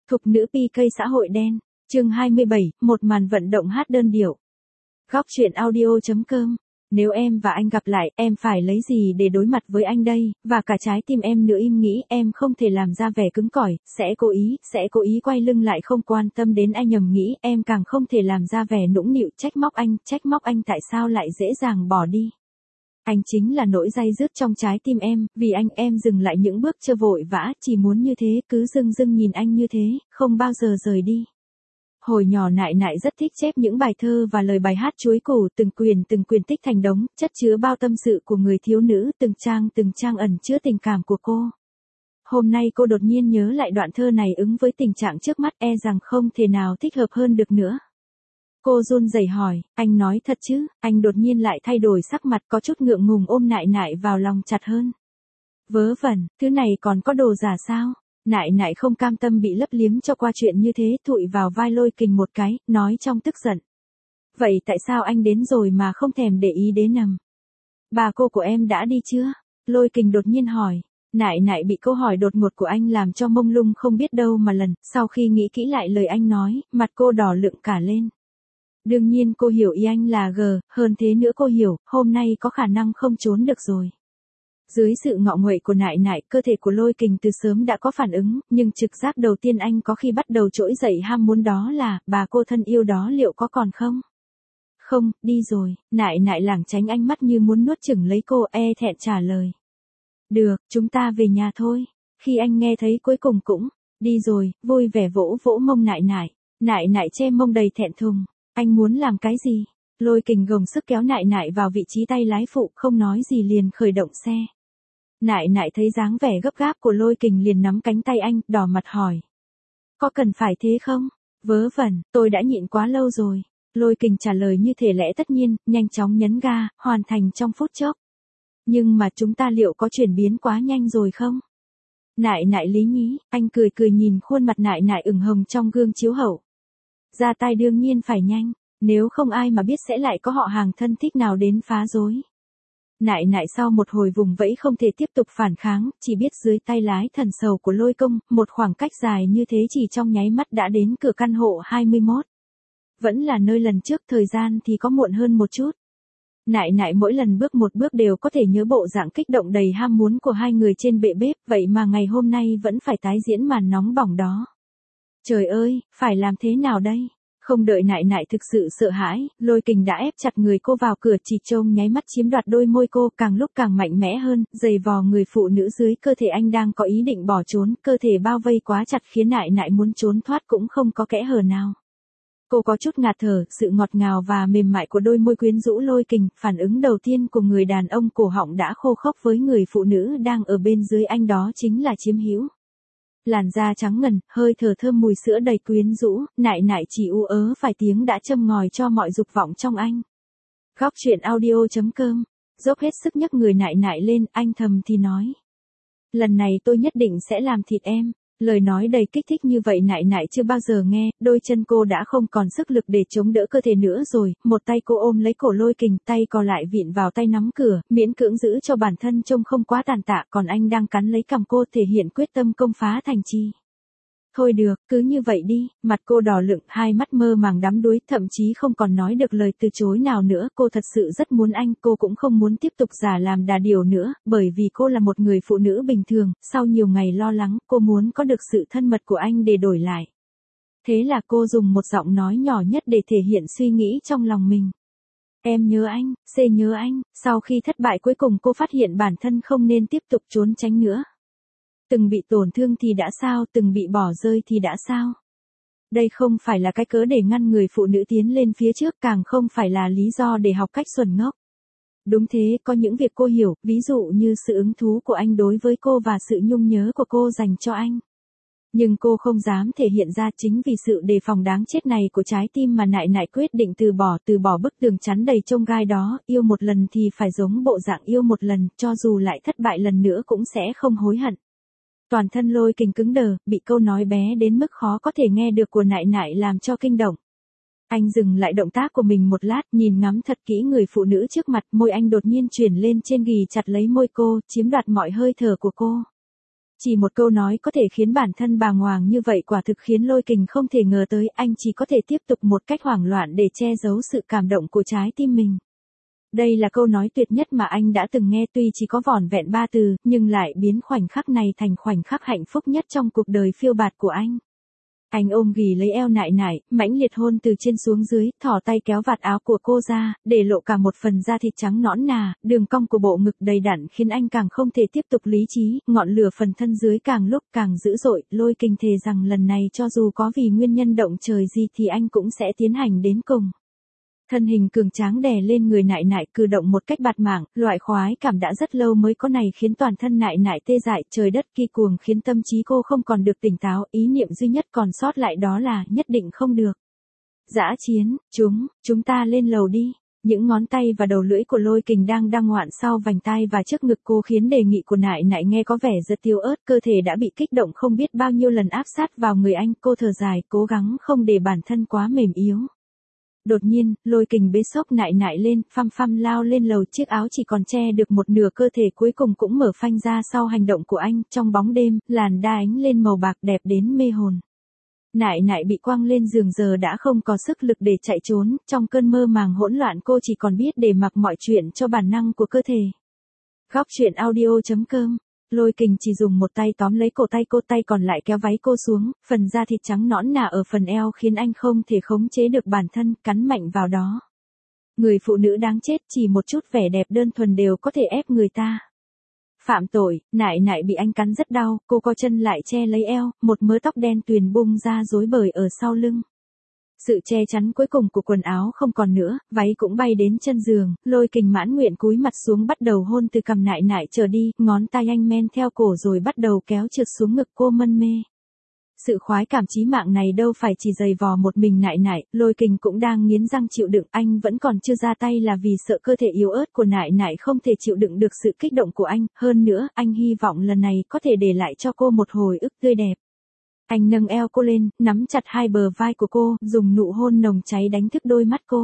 Thục nữ PK xã hội đen, chương 27, một màn vận động hát đơn điệu. Góc truyện audio.com. Nếu em và anh gặp lại, em phải lấy gì để đối mặt với anh đây, và cả trái tim em nữa im nghĩ em không thể làm ra vẻ cứng cỏi, sẽ cố ý quay lưng lại không quan tâm đến anh nhầm nghĩ em càng không thể làm ra vẻ nũng nịu trách móc anh tại sao lại dễ dàng bỏ đi. Anh chính là nỗi day dứt trong trái tim em, vì anh em dừng lại những bước chưa vội vã, chỉ muốn như thế, cứ dưng dưng nhìn anh như thế, không bao giờ rời đi. Hồi nhỏ Nại Nại rất thích chép những bài thơ và lời bài hát chuối củ, từng quyền tích thành đống, chất chứa bao tâm sự của người thiếu nữ, từng trang ẩn chứa tình cảm của cô. Hôm nay cô đột nhiên nhớ lại đoạn thơ này ứng với tình trạng trước mắt e rằng không thể nào thích hợp hơn được nữa. Cô run rẩy hỏi, anh nói thật chứ? Anh đột nhiên lại thay đổi sắc mặt có chút ngượng ngùng ôm Nại Nại vào lòng chặt hơn. Vớ vẩn, thứ này còn có đồ giả sao? Nại Nại không cam tâm bị lấp liếm cho qua chuyện như thế, thụi vào vai Lôi Kình một cái, nói trong tức giận. Vậy tại sao anh đến rồi mà không thèm để ý đến nằm? Bà cô của em đã đi chưa? Lôi Kình đột nhiên hỏi. Nại Nại bị câu hỏi đột ngột của anh làm cho mông lung không biết đâu mà lần, sau khi nghĩ kỹ lại lời anh nói, mặt cô đỏ lựng cả lên. Đương nhiên cô hiểu ý anh là gờ, hơn thế nữa cô hiểu, hôm nay có khả năng không trốn được rồi. Dưới sự ngọ nguậy của Nại Nại, cơ thể của Lôi Kình từ sớm đã có phản ứng, nhưng trực giác đầu tiên anh có khi bắt đầu trỗi dậy ham muốn đó là, bà cô thân yêu đó liệu có còn không? Không, đi rồi, Nại Nại lảng tránh ánh mắt như muốn nuốt chửng lấy cô, thẹn trả lời. Được, chúng ta về nhà thôi. Khi anh nghe thấy cuối cùng cũng, đi rồi, vui vẻ vỗ vỗ mông Nại Nại. Nại Nại che mông đầy thẹn thùng. Anh muốn làm cái gì? Lôi Kình gồng sức kéo Nại Nại vào vị trí tay lái phụ, không nói gì liền khởi động xe. Nại Nại thấy dáng vẻ gấp gáp của Lôi Kình liền nắm cánh tay anh, đỏ mặt hỏi. Có cần phải thế không? Vớ vẩn, tôi đã nhịn quá lâu rồi. Lôi Kình trả lời như thể lẽ tất nhiên, nhanh chóng nhấn ga, hoàn thành trong phút chốc. Nhưng mà chúng ta liệu có chuyển biến quá nhanh rồi không? Nại Nại lý nhí, anh cười nhìn khuôn mặt Nại Nại ửng hồng trong gương chiếu hậu. Ra tay đương nhiên phải nhanh, nếu không ai mà biết sẽ lại có họ hàng thân thích nào đến phá rối. Nại Nại sau một hồi vùng vẫy không thể tiếp tục phản kháng, chỉ biết dưới tay lái thần sầu của Lôi Công, một khoảng cách dài như thế chỉ trong nháy mắt đã đến cửa căn hộ 21. Vẫn là nơi lần trước, thời gian thì có muộn hơn một chút. Nại Nại mỗi lần bước một bước đều có thể nhớ bộ dạng kích động đầy ham muốn của hai người trên bệ bếp, vậy mà ngày hôm nay vẫn phải tái diễn màn nóng bỏng đó. Trời ơi, phải làm thế nào đây? Không đợi Nại Nại thực sự sợ hãi, Lôi Kình đã ép chặt người cô vào cửa, chỉ trông nháy mắt chiếm đoạt đôi môi cô, càng lúc càng mạnh mẽ hơn, giày vò người phụ nữ dưới cơ thể anh đang có ý định bỏ trốn, cơ thể bao vây quá chặt khiến Nại Nại muốn trốn thoát cũng không có kẽ hở nào. Cô có chút ngạt thở, sự ngọt ngào và mềm mại của đôi môi quyến rũ Lôi Kình, phản ứng đầu tiên của người đàn ông cổ họng đã khô khốc với người phụ nữ đang ở bên dưới anh đó chính là chiếm hữu. Làn da trắng ngần, hơi thở thơm mùi sữa đầy quyến rũ, Nại Nại chỉ u ớ vài tiếng đã châm ngòi cho mọi dục vọng trong anh. Góc truyện audio.com, dốc hết sức nhấc người Nại Nại lên, anh thầm thì nói. Lần này tôi nhất định sẽ làm thịt em. Lời nói đầy kích thích như vậy Nại Nại chưa bao giờ nghe, đôi chân cô đã không còn sức lực để chống đỡ cơ thể nữa rồi, một tay cô ôm lấy cổ Lôi Kình, tay còn lại vịn vào tay nắm cửa, miễn cưỡng giữ cho bản thân trông không quá tàn tạ, còn anh đang cắn lấy cằm cô thể hiện quyết tâm công phá thành chi. Thôi được, cứ như vậy đi, mặt cô đỏ lựng, hai mắt mơ màng đắm đuối, thậm chí không còn nói được lời từ chối nào nữa, cô thật sự rất muốn anh, cô cũng không muốn tiếp tục giả làm đà điểu nữa, bởi vì cô là một người phụ nữ bình thường, sau nhiều ngày lo lắng, cô muốn có được sự thân mật của anh để đổi lại. Thế là cô dùng một giọng nói nhỏ nhất để thể hiện suy nghĩ trong lòng mình. Em nhớ anh, nhớ anh, sau khi thất bại cuối cùng cô phát hiện bản thân không nên tiếp tục trốn tránh nữa. Từng bị tổn thương thì đã sao, từng bị bỏ rơi thì đã sao? Đây không phải là cái cớ để ngăn người phụ nữ tiến lên phía trước, càng không phải là lý do để học cách xuẩn ngốc. Đúng thế, có những việc cô hiểu, ví dụ như sự hứng thú của anh đối với cô và sự nhung nhớ của cô dành cho anh. Nhưng cô không dám thể hiện ra, chính vì sự đề phòng đáng chết này của trái tim mà Nại Nại quyết định từ bỏ bức tường chắn đầy chông gai đó, yêu một lần thì phải giống bộ dạng yêu một lần, cho dù lại thất bại lần nữa cũng sẽ không hối hận. Toàn thân Lôi Kình cứng đờ, bị câu nói bé đến mức khó có thể nghe được của Nại Nại làm cho kinh động. Anh dừng lại động tác của mình một lát, nhìn ngắm thật kỹ người phụ nữ trước mặt, môi anh đột nhiên chuyển lên trên ghì chặt lấy môi cô, chiếm đoạt mọi hơi thở của cô. Chỉ một câu nói có thể khiến bản thân bàng hoàng như vậy quả thực khiến Lôi Kình không thể ngờ tới, anh chỉ có thể tiếp tục một cách hoảng loạn để che giấu sự cảm động của trái tim mình. Đây là câu nói tuyệt nhất mà anh đã từng nghe, tuy chỉ có vỏn vẹn 3 từ, nhưng lại biến khoảnh khắc này thành khoảnh khắc hạnh phúc nhất trong cuộc đời phiêu bạt của anh. Anh ôm ghì lấy eo Nại Nại, mãnh liệt hôn từ trên xuống dưới, thò tay kéo vạt áo của cô ra, để lộ cả một phần da thịt trắng nõn nà, đường cong của bộ ngực đầy đặn khiến anh càng không thể tiếp tục lý trí, ngọn lửa phần thân dưới càng lúc càng dữ dội. Lôi Kình thề rằng lần này cho dù có vì nguyên nhân động trời gì thì anh cũng sẽ tiến hành đến cùng. Thân hình cường tráng đè lên người Nại Nại, cử động một cách bạt mạng, loại khoái cảm đã rất lâu mới có này khiến toàn thân Nại Nại tê dại, trời đất kỳ cuồng khiến tâm trí cô không còn được tỉnh táo, ý niệm duy nhất còn sót lại đó là nhất định không được. Dã chiến, chúng ta lên lầu đi. Những ngón tay và đầu lưỡi của Lôi Kình đang ngoạn sau vành tai và trước ngực cô khiến đề nghị của Nại Nại nghe có vẻ rất tiêu ớt, cơ thể đã bị kích động không biết bao nhiêu lần áp sát vào người anh, cô thở dài, cố gắng không để bản thân quá mềm yếu. Đột nhiên, Lôi Kình bế xốc Nại Nại lên, phăm lao lên lầu, chiếc áo chỉ còn che được một nửa cơ thể cuối cùng cũng mở phanh ra sau hành động của anh, trong bóng đêm, làn da ánh lên màu bạc đẹp đến mê hồn. Nại Nại bị quăng lên giường giờ đã không có sức lực để chạy trốn, trong cơn mơ màng hỗn loạn cô chỉ còn biết để mặc mọi chuyện cho bản năng của cơ thể. Góc truyện audio.com. Lôi Kình chỉ dùng một tay tóm lấy cổ tay cô, tay còn lại kéo váy cô xuống, phần da thịt trắng nõn nà ở phần eo khiến anh không thể khống chế được bản thân, cắn mạnh vào đó. Người phụ nữ đáng chết, chỉ một chút vẻ đẹp đơn thuần đều có thể ép người ta phạm tội. Nại Nại bị anh cắn rất đau, cô co chân lại che lấy eo, một mớ tóc đen tuyền bung ra rối bời ở sau lưng. Sự che chắn cuối cùng của quần áo không còn nữa, váy cũng bay đến chân giường, Lôi Kình mãn nguyện cúi mặt xuống bắt đầu hôn từ cằm Nại Nại trở đi, ngón tay anh men theo cổ rồi bắt đầu kéo trượt xuống ngực cô mân mê. Sự khoái cảm chí mạng này đâu phải chỉ giày vò một mình Nại Nại, Lôi Kình cũng đang nghiến răng chịu đựng, anh vẫn còn chưa ra tay là vì sợ cơ thể yếu ớt của Nại Nại không thể chịu đựng được sự kích động của anh, hơn nữa, anh hy vọng lần này có thể để lại cho cô một hồi ức tươi đẹp. Anh nâng eo cô lên, nắm chặt hai bờ vai của cô, dùng nụ hôn nồng cháy đánh thức đôi mắt cô.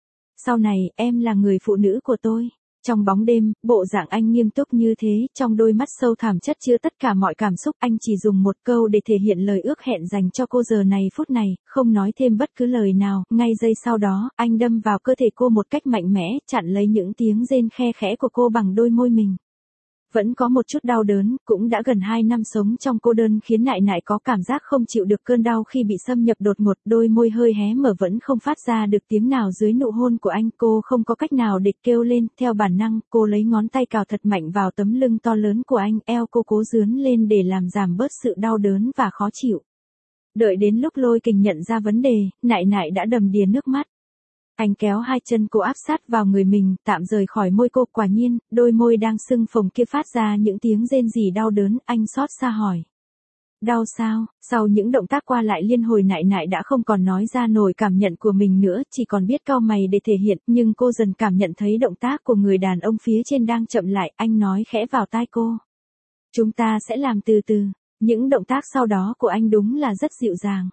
Sau này, em là người phụ nữ của tôi. Trong bóng đêm, bộ dạng anh nghiêm túc như thế, trong đôi mắt sâu thẳm chất chứa tất cả mọi cảm xúc, anh chỉ dùng một câu để thể hiện lời ước hẹn dành cho cô giờ này phút này, không nói thêm bất cứ lời nào, ngay giây sau đó, anh đâm vào cơ thể cô một cách mạnh mẽ, chặn lấy những tiếng rên khe khẽ của cô bằng đôi môi mình. Vẫn có một chút đau đớn, cũng đã gần 2 năm sống trong cô đơn khiến Nại Nại có cảm giác không chịu được cơn đau khi bị xâm nhập đột ngột, đôi môi hơi hé mở vẫn không phát ra được tiếng nào dưới nụ hôn của anh, cô không có cách nào để kêu lên, theo bản năng, cô lấy ngón tay cào thật mạnh vào tấm lưng to lớn của anh, eo cô cố dướn lên để làm giảm bớt sự đau đớn và khó chịu. Đợi đến lúc Lôi Kình nhận ra vấn đề, Nại Nại đã đầm đìa nước mắt. Anh kéo hai chân cô áp sát vào người mình, tạm rời khỏi môi cô, quả nhiên, đôi môi đang sưng phồng kia phát ra những tiếng rên rỉ đau đớn, anh xót xa hỏi. Đau sao? Sau những động tác qua lại liên hồi Nại Nại đã không còn nói ra nổi cảm nhận của mình nữa, chỉ còn biết cau mày để thể hiện, nhưng cô dần cảm nhận thấy động tác của người đàn ông phía trên đang chậm lại, anh nói khẽ vào tai cô. Chúng ta sẽ làm từ từ, những động tác sau đó của anh đúng là rất dịu dàng.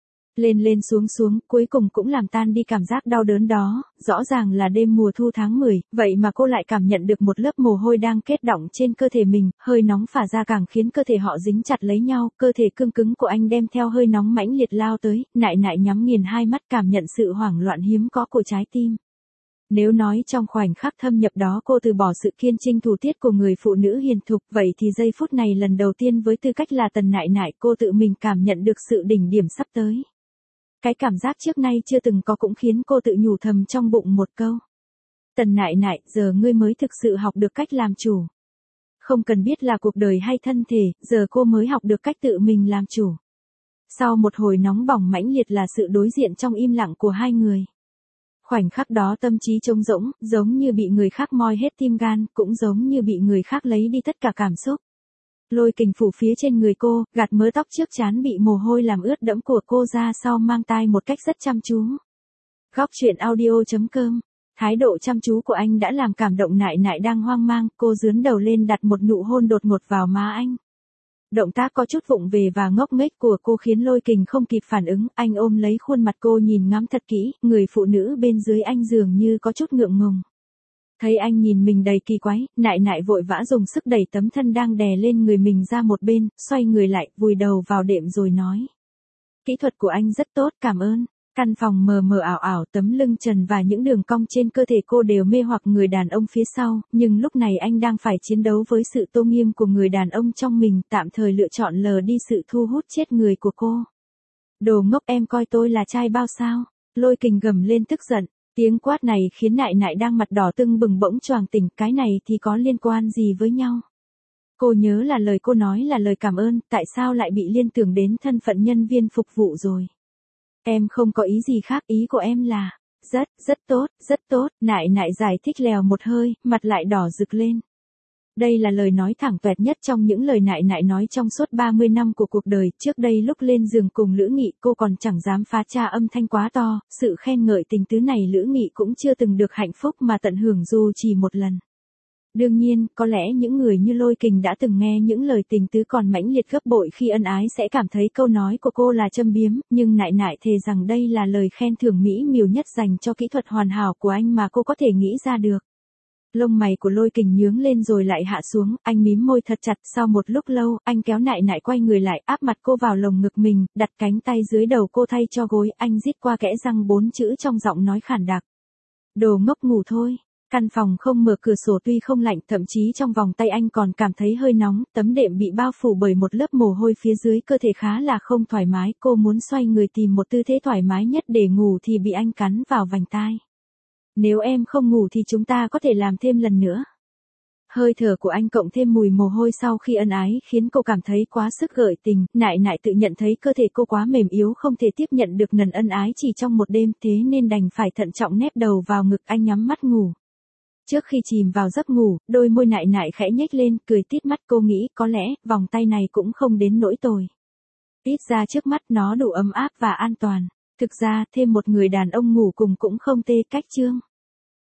Lên xuống, cuối cùng cũng làm tan đi cảm giác đau đớn đó, rõ ràng là đêm mùa thu tháng 10, vậy mà cô lại cảm nhận được một lớp mồ hôi đang kết đọng trên cơ thể mình, hơi nóng phả ra càng khiến cơ thể họ dính chặt lấy nhau, cơ thể cương cứng của anh đem theo hơi nóng mãnh liệt lao tới, Nại Nại nhắm nghiền hai mắt cảm nhận sự hoảng loạn hiếm có của trái tim. Nếu nói trong khoảnh khắc thâm nhập đó cô từ bỏ sự kiên trinh thủ tiết của người phụ nữ hiền thục, vậy thì giây phút này lần đầu tiên với tư cách là Tần Nại Nại cô tự mình cảm nhận được sự đỉnh điểm sắp tới. Cái cảm giác trước nay chưa từng có cũng khiến cô tự nhủ thầm trong bụng một câu. Tần Nại Nại, giờ ngươi mới thực sự học được cách làm chủ. Không cần biết là cuộc đời hay thân thể, giờ cô mới học được cách tự mình làm chủ. Sau một hồi nóng bỏng mãnh liệt là sự đối diện trong im lặng của hai người. Khoảnh khắc đó tâm trí trống rỗng, giống như bị người khác moi hết tim gan, cũng giống như bị người khác lấy đi tất cả cảm xúc. Lôi Kình phủ phía trên người cô, gạt mớ tóc trước trán bị mồ hôi làm ướt đẫm của cô ra sau mang tai một cách rất chăm chú. Góc truyện audio.com. Thái độ chăm chú của anh đã làm cảm động Nại Nại đang hoang mang, cô dướn đầu lên đặt một nụ hôn đột ngột vào má anh. Động tác có chút vụng về và ngốc nghếch của cô khiến Lôi Kình không kịp phản ứng, anh ôm lấy khuôn mặt cô nhìn ngắm thật kỹ, người phụ nữ bên dưới anh dường như có chút ngượng ngùng. Thấy anh nhìn mình đầy kỳ quái, nại nại vội vã dùng sức đẩy tấm thân đang đè lên người mình ra một bên, xoay người lại, vùi đầu vào đệm rồi nói. Kỹ thuật của anh rất tốt, cảm ơn. Căn phòng mờ mờ ảo ảo, tấm lưng trần và những đường cong trên cơ thể cô đều mê hoặc người đàn ông phía sau, nhưng lúc này anh đang phải chiến đấu với sự tôn nghiêm của người đàn ông trong mình, tạm thời lựa chọn lờ đi sự thu hút chết người của cô. Đồ ngốc, em coi tôi là trai bao sao? Lôi Kình gầm lên tức giận. Tiếng quát này khiến nại nại đang mặt đỏ tưng bừng bỗng choàng tỉnh, cái này thì có liên quan gì với nhau? Cô nhớ là lời cô nói là lời cảm ơn, tại sao lại bị liên tưởng đến thân phận nhân viên phục vụ rồi? Em không có ý gì khác, ý của em là, rất tốt, nại nại giải thích lèo một hơi, mặt lại đỏ rực lên. Đây là lời nói thẳng toẹt nhất trong những lời nại nại nói trong suốt 30 năm của cuộc đời, trước đây lúc lên giường cùng Lữ Nghị cô còn chẳng dám phá tra âm thanh quá to, sự khen ngợi tình tứ này Lữ Nghị cũng chưa từng được hạnh phúc mà tận hưởng dù chỉ một lần. Đương nhiên, có lẽ những người như Lôi Kình đã từng nghe những lời tình tứ còn mãnh liệt gấp bội khi ân ái sẽ cảm thấy câu nói của cô là châm biếm, nhưng nại nại thề rằng đây là lời khen thưởng mỹ miều nhất dành cho kỹ thuật hoàn hảo của anh mà cô có thể nghĩ ra được. Lông mày của Lôi Kình nhướng lên rồi lại hạ xuống, anh mím môi thật chặt, sau một lúc lâu, anh kéo nại nại quay người lại, áp mặt cô vào lồng ngực mình, đặt cánh tay dưới đầu cô thay cho gối, anh rít qua kẽ răng 4 chữ trong giọng nói khản đặc. Đồ ngốc, ngủ thôi. Căn phòng không mở cửa sổ tuy không lạnh, thậm chí trong vòng tay anh còn cảm thấy hơi nóng, tấm đệm bị bao phủ bởi một lớp mồ hôi phía dưới cơ thể khá là không thoải mái, cô muốn xoay người tìm một tư thế thoải mái nhất để ngủ thì bị anh cắn vào vành tai. Nếu em không ngủ thì chúng ta có thể làm thêm lần nữa. Hơi thở của anh cộng thêm mùi mồ hôi sau khi ân ái khiến cô cảm thấy quá sức gợi tình, nại nại tự nhận thấy cơ thể cô quá mềm yếu không thể tiếp nhận được lần ân ái chỉ trong một đêm, thế nên đành phải thận trọng nép đầu vào ngực anh nhắm mắt ngủ. Trước khi chìm vào giấc ngủ, đôi môi nại nại khẽ nhếch lên, cười tít mắt, cô nghĩ có lẽ vòng tay này cũng không đến nỗi tồi. Ít ra trước mắt nó đủ ấm áp và an toàn. Thực ra thêm một người đàn ông ngủ cùng cũng không tê cách chương.